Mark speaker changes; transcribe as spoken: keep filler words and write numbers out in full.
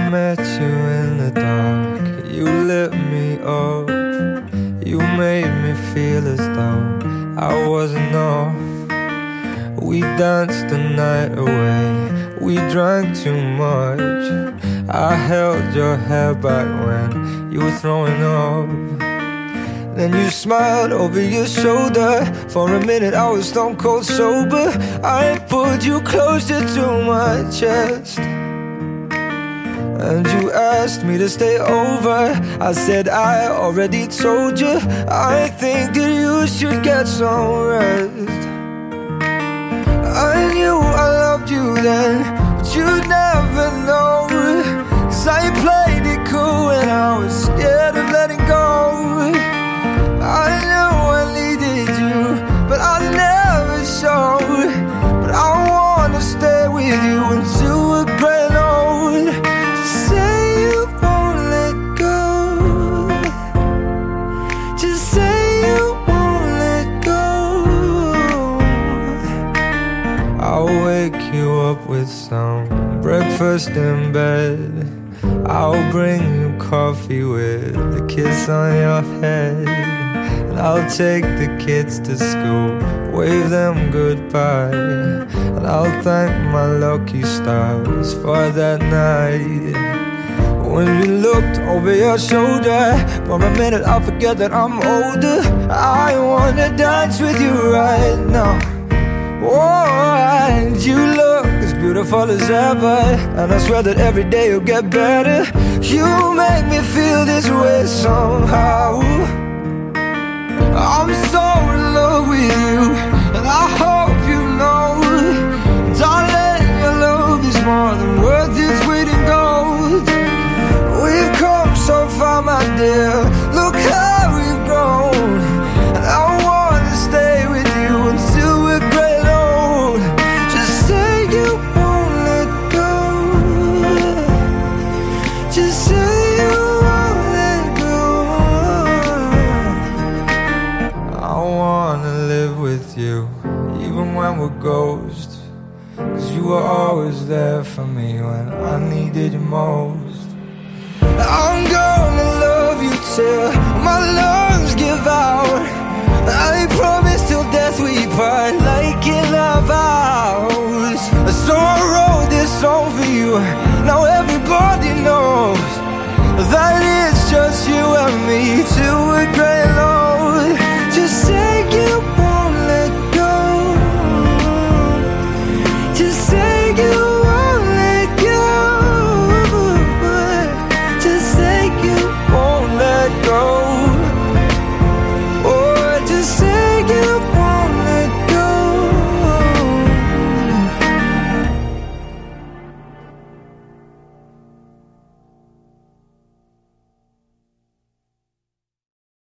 Speaker 1: met you in the dark, you lit me up. You made me feel as though I wasn't off. We danced the night away, we drank too much. I held your hair back when you were throwing up. Then you smiled over your shoulder. For a minute I was stone cold sober. I pulled you closer to my chest, and you asked me to stay over. I said I already told you, I think that you should get some rest. I knew I loved you then, but you'd never know, 'cause I played it cool and I was scared of letting go. I knew I needed you, but I never showed. But I wanna stay with you until we're grown old. Just say you won't let go. Just say you won't let go. I'll wake you up with some breakfast in bed. I'll bring you coffee with a kiss on your head. And I'll take the kids to school, wave them goodbye. And I'll thank my lucky stars for that night. When you looked over your shoulder, for a minute I forget that I'm older. I wanna dance with you right now. Oh, and you look as beautiful as ever, and I swear that every day you'll get better. You make me feel this way somehow. I'm so in love with you, and I hope you know, darling, your love is more than worth its weight in gold. We've come so far, my dear, look how we've grown. And I wanna stay with you until we're great old. Just say you won't let go. Just say you won't let go. I wanna live with you, even when we're ghosts, 'cause you were always there for me when I needed you most. I'm gonna love you till my lungs give out. I promise till death we part, like in our vows. So I wrote this song for you, now everybody knows that it's just you and me too.